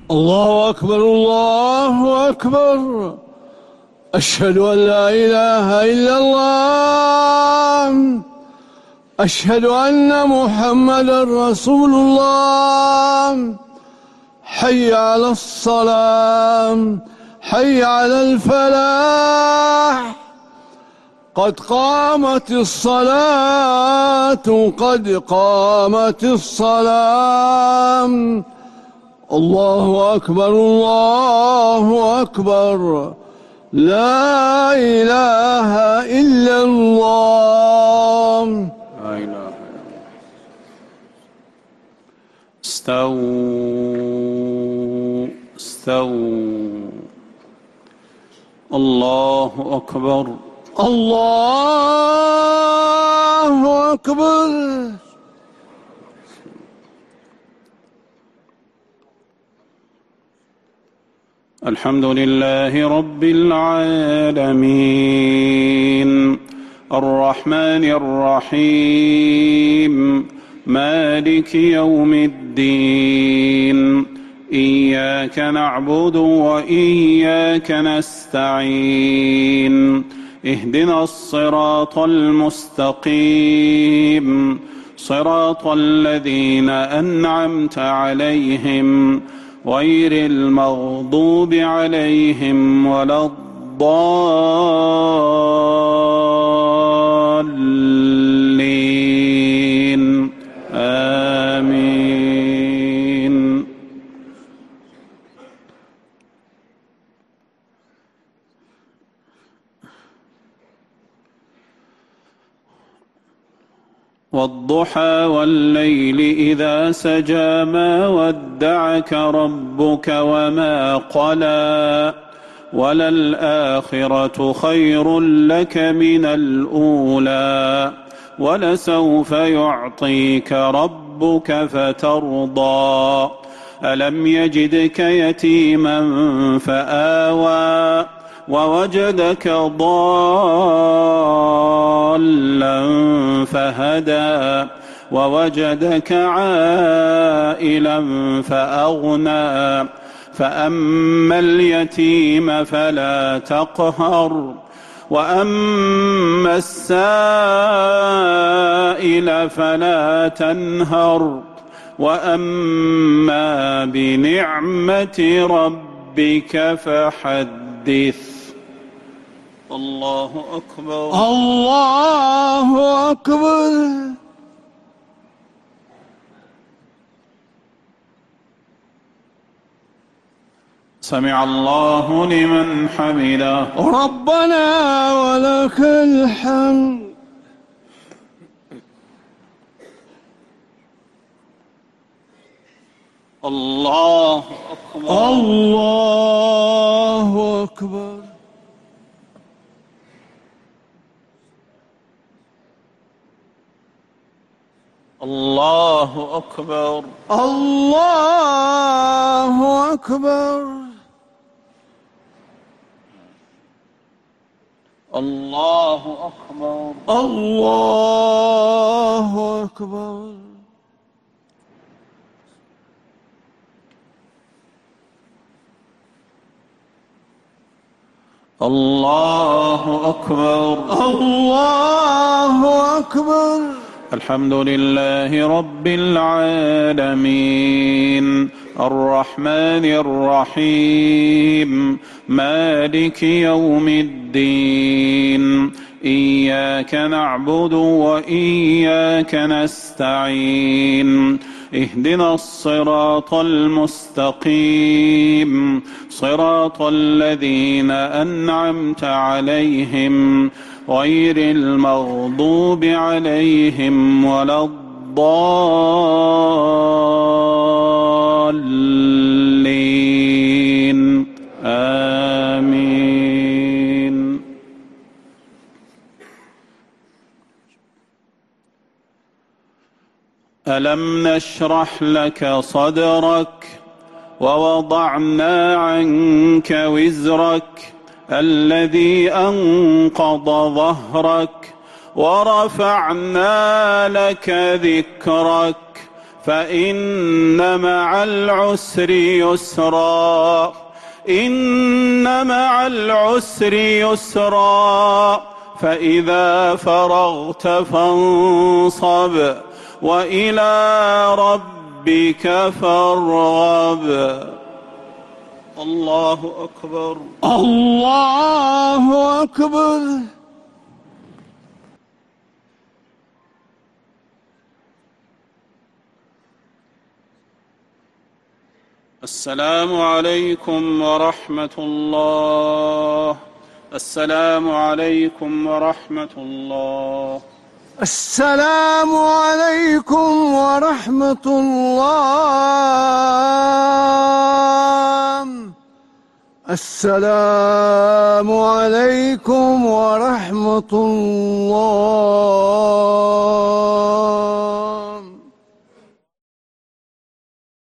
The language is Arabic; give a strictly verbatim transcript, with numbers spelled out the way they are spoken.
الله أكبر الله أكبر. أشهد أن لا إله إلا الله. أشهد أن محمدا رسول الله. حي على الصلاة، حي على الفلاح، قد قامت الصلاة، قد قامت الصلاة. الله أكبر الله أكبر. لا إله إلا الله. لا إله إلا الله. استووا استووا. الله أكبر الله أكبر. الحمد لله رب العالمين الرحمن الرحيم مالك يوم الدين إياك نعبد وإياك نستعين اهدنا الصراط المستقيم صراط الذين أنعمت عليهم غير المغضوب عليهم ولا الضالين آمين. والضحى والليل إذا سجى ما ودعك ربك وما قلى وللآخرة خير لك من الأولى ولسوف يعطيك ربك فترضى ألم يجدك يتيما فآوى ووجدك ضالا فهدى ووجدك عائلا فأغنى فأما اليتيم فلا تقهر وأما السائل فلا تنهر وأما بنعمة ربك فحدث. الله أكبر الله أكبر. سمع الله لمن حمده. ربنا ولك الحمد. الله أكبر الله أكبر. الله أكبر الله أكبر. الله أكبر الله أكبر. الله أكبر الله أكبر. الحمد لله رب العالمين الرحمن الرحيم مالك يوم الدين إياك نعبد وإياك نستعين اهدنا الصراط المستقيم صراط الذين أنعمت عليهم غير المغضوب عليهم ولا الضالين آمين. ألم نشرح لك صدرك ووضعنا عنك وزرك الذي أنقض ظهرك ورفعنا لك ذكرك فإن مع العسر يسرا إن مع العسر يسرا فإذا فرغت فانصب وإلى ربك فارغب. الله أكبر. الله أكبر. السلام عليكم ورحمة الله. السلام عليكم ورحمة الله. السلام عليكم ورحمة الله. السلام عليكم ورحمة الله.